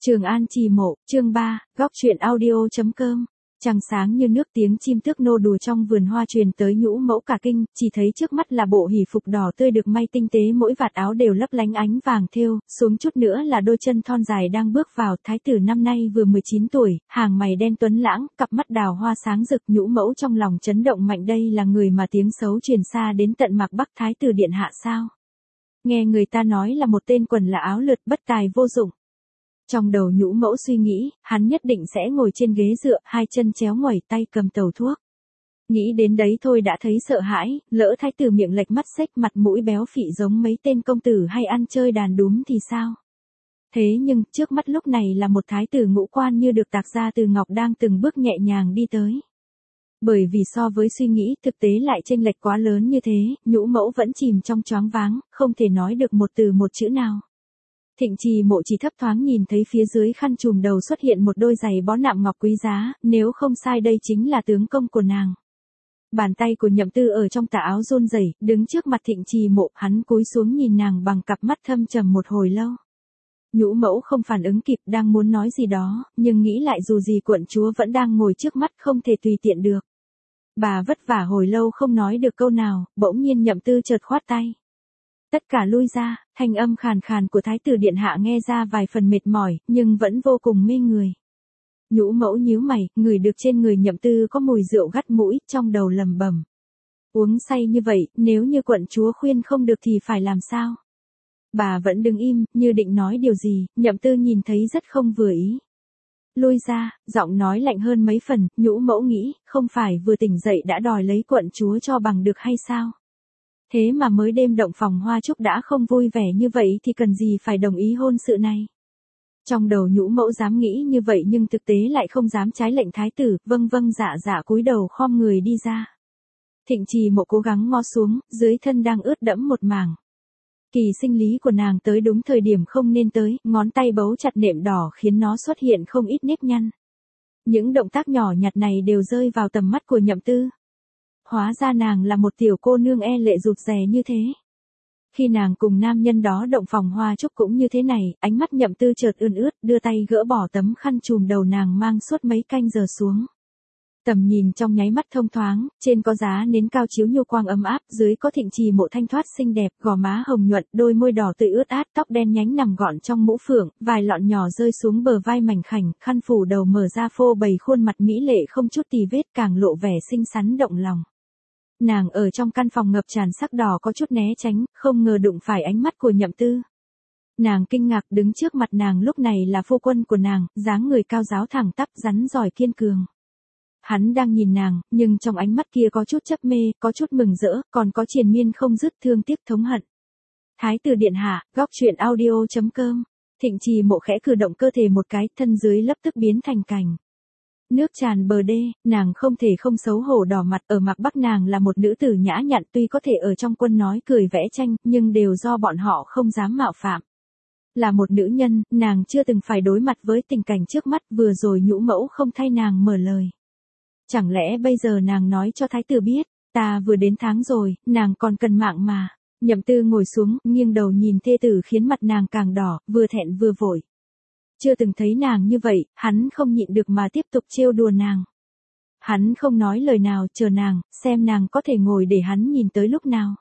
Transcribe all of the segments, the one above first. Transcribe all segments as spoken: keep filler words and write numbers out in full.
Trường An Trì Mộ, chương ba, góc truyện audio.com. Trăng sáng như nước, tiếng chim tước nô đùa trong vườn hoa truyền tới nhũ mẫu cả kinh, chỉ thấy trước mắt là bộ hỷ phục đỏ tươi được may tinh tế, mỗi vạt áo đều lấp lánh ánh vàng thêu, xuống chút nữa là đôi chân thon dài đang bước vào. Thái tử năm nay vừa mười chín tuổi, hàng mày đen tuấn lãng, cặp mắt đào hoa sáng rực. Nhũ mẫu trong lòng chấn động mạnh, đây là người mà tiếng xấu truyền xa đến tận Mạc Bắc Thái tử điện hạ sao? Nghe người ta nói là một tên quần là áo lượt, bất tài vô dụng. Trong đầu nhũ mẫu suy nghĩ, hắn nhất định sẽ ngồi trên ghế dựa, hai chân chéo ngoẩy, tay cầm tàu thuốc. Nghĩ đến đấy thôi đã thấy sợ hãi, lỡ thái tử miệng lệch mắt xếch, mặt mũi béo phị giống mấy tên công tử hay ăn chơi đàn đúm thì sao? Thế nhưng, trước mắt lúc này là một thái tử ngũ quan như được tạc ra từ ngọc, đang từng bước nhẹ nhàng đi tới. Bởi vì so với suy nghĩ, thực tế lại chênh lệch quá lớn như thế, nhũ mẫu vẫn chìm trong choáng váng, không thể nói được một từ một chữ nào. Thịnh Trì Mộ chỉ thấp thoáng nhìn thấy phía dưới khăn trùm đầu xuất hiện một đôi giày bó nạm ngọc quý giá, nếu không sai đây chính là tướng công của nàng. Bàn tay của Nhậm Tư ở trong tà áo run rẩy, đứng trước mặt Thịnh Trì Mộ, hắn cúi xuống nhìn nàng bằng cặp mắt thâm trầm một hồi lâu. Nhũ mẫu không phản ứng kịp, đang muốn nói gì đó, nhưng nghĩ lại dù gì quận chúa vẫn đang ngồi trước mắt, không thể tùy tiện được. Bà vất vả hồi lâu không nói được câu nào, bỗng nhiên Nhậm Tư chợt khoát tay. Tất cả lui ra, thanh âm khàn khàn của thái tử điện hạ nghe ra vài phần mệt mỏi, nhưng vẫn vô cùng mê người. Nhũ mẫu nhíu mày, ngửi được trên người Nhậm Tư có mùi rượu gắt mũi, trong đầu lầm bầm. Uống say như vậy, nếu như quận chúa khuyên không được thì phải làm sao? Bà vẫn đứng im, như định nói điều gì, Nhậm Tư nhìn thấy rất không vừa ý. Lui ra, giọng nói lạnh hơn mấy phần, nhũ mẫu nghĩ, không phải vừa tỉnh dậy đã đòi lấy quận chúa cho bằng được hay sao? Thế mà mới đêm động phòng hoa chúc đã không vui vẻ như vậy thì cần gì phải đồng ý hôn sự này. Trong đầu nhũ mẫu dám nghĩ như vậy nhưng thực tế lại không dám trái lệnh thái tử, vâng vâng dạ dạ cúi đầu khom người đi ra. Thịnh Trì Mộ cố gắng ngó xuống, dưới thân đang ướt đẫm một mảng. Kỳ sinh lý của nàng tới đúng thời điểm không nên tới, ngón tay bấu chặt nệm đỏ khiến nó xuất hiện không ít nếp nhăn. Những động tác nhỏ nhặt này đều rơi vào tầm mắt của Nhậm Tư. Hóa ra nàng là một tiểu cô nương e lệ rụt rè như thế. Khi nàng cùng nam nhân đó động phòng hoa chúc cũng như thế này, ánh mắt Nhậm Tư chợt ươn ướt, đưa tay gỡ bỏ tấm khăn trùm đầu nàng mang suốt mấy canh giờ xuống. Tầm nhìn trong nháy mắt thông thoáng, trên có giá nến cao chiếu nhu quang ấm áp, dưới có Thịnh Trì Mộ thanh thoát xinh đẹp, gò má hồng nhuận, đôi môi đỏ tươi ướt át, tóc đen nhánh nằm gọn trong mũ phượng, vài lọn nhỏ rơi xuống bờ vai mảnh khảnh, khăn phủ đầu mở ra phô bày khuôn mặt mỹ lệ không chút tì vết, càng lộ vẻ xinh xắn động lòng. Nàng ở trong căn phòng ngập tràn sắc đỏ có chút né tránh, không ngờ đụng phải ánh mắt của Nhậm Tư. Nàng kinh ngạc, đứng trước mặt nàng lúc này là phu quân của nàng, dáng người cao ráo thẳng tắp, rắn giỏi kiên cường. Hắn đang nhìn nàng, nhưng trong ánh mắt kia có chút chấp mê, có chút mừng rỡ, còn có triền miên không dứt thương tiếc thống hận. Thái tử điện hạ, góc truyện audio.com. Thịnh Trì Mộ khẽ cử động cơ thể một cái, thân dưới lập tức biến thành cành. Nước tràn bờ đê, nàng không thể không xấu hổ đỏ mặt, ở Mạc Bắc nàng là một nữ tử nhã nhặn, tuy có thể ở trong quân nói cười vẽ tranh, nhưng đều do bọn họ không dám mạo phạm. Là một nữ nhân, nàng chưa từng phải đối mặt với tình cảnh trước mắt, vừa rồi nhũ mẫu không thay nàng mở lời. Chẳng lẽ bây giờ nàng nói cho thái tử biết, ta vừa đến tháng rồi, nàng còn cần mạng mà. Nhậm Tư ngồi xuống, nghiêng đầu nhìn thê tử khiến mặt nàng càng đỏ, vừa thẹn vừa vội. Chưa từng thấy nàng như vậy, hắn không nhịn được mà tiếp tục trêu đùa nàng. Hắn không nói lời nào, chờ nàng, xem nàng có thể ngồi để hắn nhìn tới lúc nào.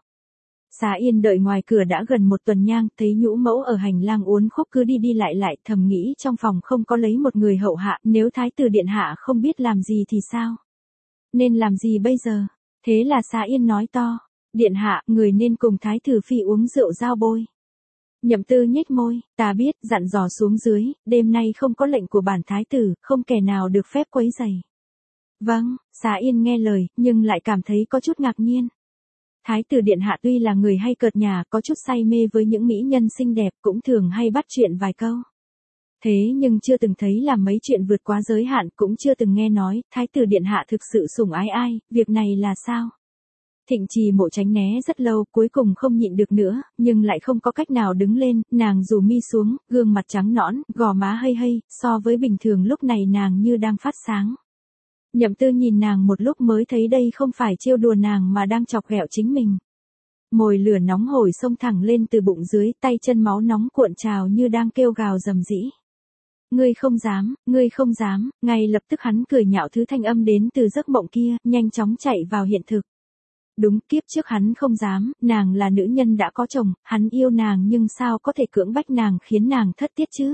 Xá Yên đợi ngoài cửa đã gần một tuần nhang, thấy nhũ mẫu ở hành lang uốn khúc cứ đi đi lại lại, thầm nghĩ trong phòng không có lấy một người hậu hạ, nếu thái tử điện hạ không biết làm gì thì sao? Nên làm gì bây giờ? Thế là Xá Yên nói to, điện hạ, người nên cùng thái tử phi uống rượu giao bôi. Nhậm Tư nhếch môi, ta biết, dặn dò xuống dưới, đêm nay không có lệnh của bản thái tử, không kẻ nào được phép quấy rầy. Vâng, Xá Yên nghe lời, nhưng lại cảm thấy có chút ngạc nhiên. Thái tử điện hạ tuy là người hay cợt nhả, có chút say mê với những mỹ nhân xinh đẹp, cũng thường hay bắt chuyện vài câu. Thế nhưng chưa từng thấy làm mấy chuyện vượt quá giới hạn, cũng chưa từng nghe nói, thái tử điện hạ thực sự sủng ái ai, việc này là sao? Thịnh Trì Mộ tránh né rất lâu, cuối cùng không nhịn được nữa, nhưng lại không có cách nào đứng lên, nàng rủ mi xuống, gương mặt trắng nõn, gò má hây hây, so với bình thường lúc này nàng như đang phát sáng. Nhậm Tư nhìn nàng một lúc mới thấy đây không phải trêu đùa nàng mà đang chọc ghẹo chính mình. Mồi lửa nóng hổi xông thẳng lên từ bụng dưới, tay chân máu nóng cuộn trào như đang kêu gào rầm rĩ. Ngươi không dám, ngươi không dám, ngay lập tức hắn cười nhạo thứ thanh âm đến từ giấc mộng kia, nhanh chóng chạy vào hiện thực. Đúng, kiếp trước hắn không dám, nàng là nữ nhân đã có chồng, hắn yêu nàng nhưng sao có thể cưỡng bách nàng khiến nàng thất tiết chứ?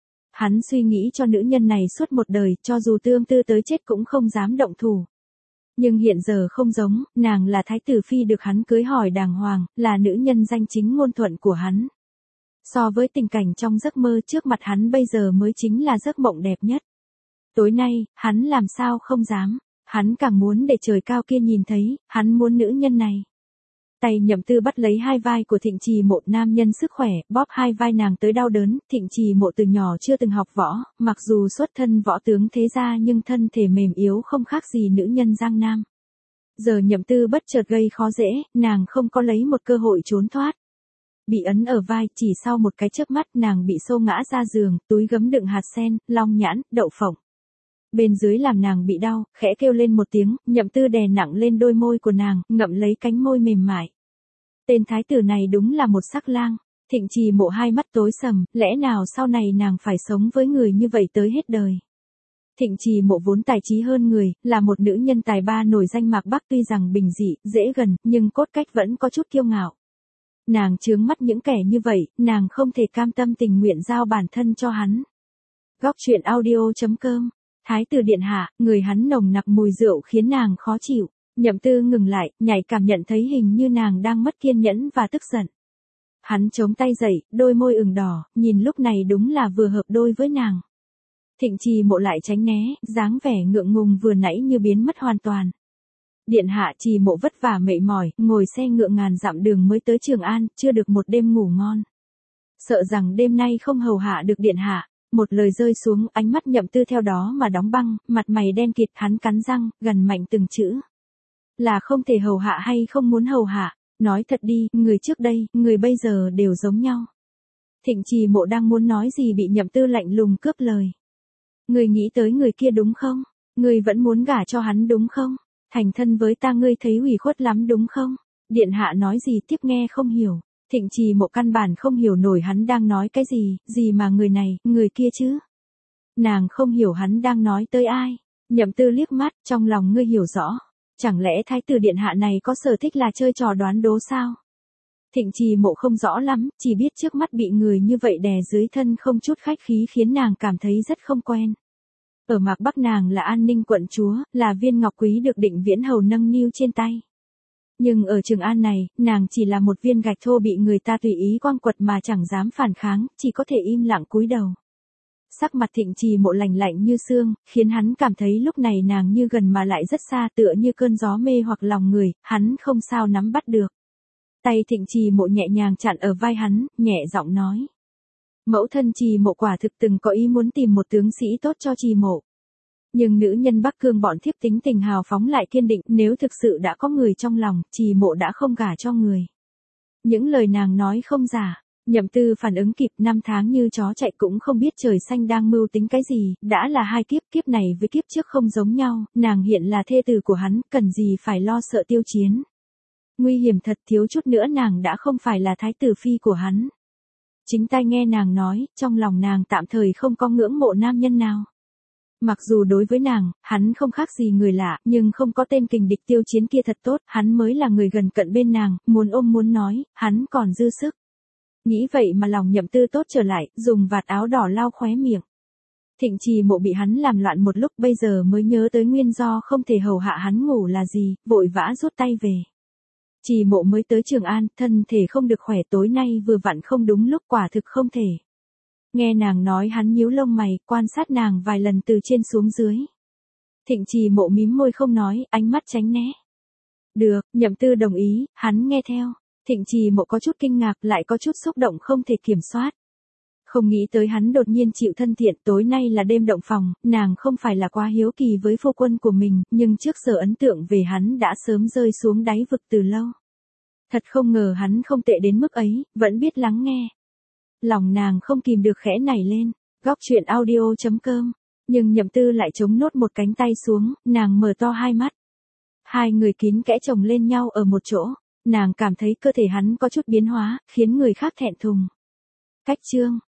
Hắn suy nghĩ cho nữ nhân này suốt một đời, cho dù tương tư tới chết cũng không dám động thủ. Nhưng hiện giờ không giống, nàng là thái tử phi được hắn cưới hỏi đàng hoàng, là nữ nhân danh chính ngôn thuận của hắn. So với tình cảnh trong giấc mơ trước mặt hắn bây giờ mới chính là giấc mộng đẹp nhất. Tối nay, hắn làm sao không dám, hắn càng muốn để trời cao kia nhìn thấy, hắn muốn nữ nhân này. Tay Nhậm Tư bắt lấy hai vai của Thịnh Trì Mộ, nam nhân sức khỏe, bóp hai vai nàng tới đau đớn. Thịnh Trì Mộ từ nhỏ chưa từng học võ, mặc dù xuất thân võ tướng thế gia nhưng thân thể mềm yếu không khác gì nữ nhân Giang Nam. Giờ Nhậm Tư bất chợt gây khó dễ, nàng không có lấy một cơ hội trốn thoát. Bị ấn ở vai, chỉ sau một cái chớp mắt nàng bị xô ngã ra giường, túi gấm đựng hạt sen, long nhãn, đậu phộng. Bên dưới làm nàng bị đau, khẽ kêu lên một tiếng, Nhậm Tư đè nặng lên đôi môi của nàng, ngậm lấy cánh môi mềm mại. Tên thái tử này đúng là một sắc lang. Thịnh Trì Mộ hai mắt tối sầm, lẽ nào sau này nàng phải sống với người như vậy tới hết đời. Thịnh Trì Mộ vốn tài trí hơn người, là một nữ nhân tài ba nổi danh mạc Bắc, tuy rằng bình dị, dễ gần, nhưng cốt cách vẫn có chút kiêu ngạo. Nàng chướng mắt những kẻ như vậy, nàng không thể cam tâm tình nguyện giao bản thân cho hắn. Góc truyện audio chấm com. Thái tử điện hạ, người hắn nồng nặc mùi rượu khiến nàng khó chịu. Nhậm Tư ngừng lại, nhạy cảm nhận thấy hình như nàng đang mất kiên nhẫn và tức giận. Hắn chống tay dậy, đôi môi ửng đỏ, nhìn lúc này đúng là vừa hợp đôi với nàng. Thịnh Trì Mộ lại tránh né, dáng vẻ ngượng ngùng vừa nãy như biến mất hoàn toàn. Điện hạ. Trì Mộ vất vả mệt mỏi, ngồi xe ngựa ngàn dặm đường mới tới Trường An, chưa được một đêm ngủ ngon. Sợ rằng đêm nay không hầu hạ được điện hạ. Một lời rơi xuống, ánh mắt Nhậm Tư theo đó mà đóng băng, mặt mày đen kịt, hắn cắn răng, gần mạnh từng chữ. Là không thể hầu hạ hay không muốn hầu hạ, nói thật đi, người trước đây, người bây giờ đều giống nhau. Thịnh Trì Mộ đang muốn nói gì bị Nhậm Tư lạnh lùng cướp lời. Người nghĩ tới người kia đúng không? Người vẫn muốn gả cho hắn đúng không? Thành thân với ta ngươi thấy ủy khuất lắm đúng không? Điện hạ nói gì tiếp nghe không hiểu. Thịnh Trì Mộ căn bản không hiểu nổi hắn đang nói cái gì, gì mà người này, người kia chứ. Nàng không hiểu hắn đang nói tới ai. Nhậm Tư liếc mắt, trong lòng ngươi hiểu rõ. Chẳng lẽ thái tử điện hạ này có sở thích là chơi trò đoán đố sao? Thịnh Trì Mộ không rõ lắm, chỉ biết trước mắt bị người như vậy đè dưới thân không chút khách khí khiến nàng cảm thấy rất không quen. Ở Mạc Bắc nàng là An Ninh quận chúa, là viên ngọc quý được Định Viễn hầu nâng niu trên tay. Nhưng ở Trường An này, nàng chỉ là một viên gạch thô bị người ta tùy ý quăng quật mà chẳng dám phản kháng, chỉ có thể im lặng cúi đầu. Sắc mặt Thịnh Trì Mộ lạnh lạnh như xương, khiến hắn cảm thấy lúc này nàng như gần mà lại rất xa, tựa như cơn gió mê hoặc lòng người, hắn không sao nắm bắt được. Tay Thịnh Trì Mộ nhẹ nhàng chặn ở vai hắn, nhẹ giọng nói. Mẫu thân Trì Mộ quả thực từng có ý muốn tìm một tướng sĩ tốt cho Trì Mộ. Nhưng nữ nhân Bắc Cương bọn thiếp tính tình hào phóng lại kiên định, nếu thực sự đã có người trong lòng, Trì Mộ đã không gả cho người. Những lời nàng nói không giả. Nhậm Tư phản ứng kịp, năm tháng như chó chạy cũng không biết trời xanh đang mưu tính cái gì, đã là hai kiếp, kiếp này với kiếp trước không giống nhau, nàng hiện là thê tử của hắn, cần gì phải lo sợ tiêu chiến. Nguy hiểm thật, thiếu chút nữa nàng đã không phải là thái tử phi của hắn. Chính tai nghe nàng nói, trong lòng nàng tạm thời không có ngưỡng mộ nam nhân nào. Mặc dù đối với nàng, hắn không khác gì người lạ, nhưng không có tên kình địch tiêu chiến kia thật tốt, hắn mới là người gần cận bên nàng, muốn ôm muốn nói, hắn còn dư sức. Nghĩ vậy mà lòng Nhậm Tư tốt trở lại, dùng vạt áo đỏ lau khóe miệng. Thịnh Trì Mộ bị hắn làm loạn một lúc, bây giờ mới nhớ tới nguyên do không thể hầu hạ hắn ngủ là gì, vội vã rút tay về. Trì Mộ mới tới Trường An, thân thể không được khỏe, tối nay vừa vặn không đúng lúc, quả thực không thể. Nghe nàng nói hắn nhíu lông mày, quan sát nàng vài lần từ trên xuống dưới. Thịnh Trì Mộ mím môi không nói, ánh mắt tránh né. Được, Nhậm Tư đồng ý, hắn nghe theo. Thịnh Trì Mộ có chút kinh ngạc, lại có chút xúc động không thể kiểm soát. Không nghĩ tới hắn đột nhiên chịu thân thiện, tối nay là đêm động phòng, nàng không phải là quá hiếu kỳ với phu quân của mình, nhưng trước giờ ấn tượng về hắn đã sớm rơi xuống đáy vực từ lâu. Thật không ngờ hắn không tệ đến mức ấy, vẫn biết lắng nghe. Lòng nàng không kìm được khẽ nảy lên. Góc truyện audio chấm com. Nhưng Nhậm Tư lại chống nốt một cánh tay xuống, nàng mở to hai mắt. Hai người kín kẽ chồng lên nhau ở một chỗ. Nàng cảm thấy cơ thể hắn có chút biến hóa, khiến người khác thẹn thùng. Cách chương.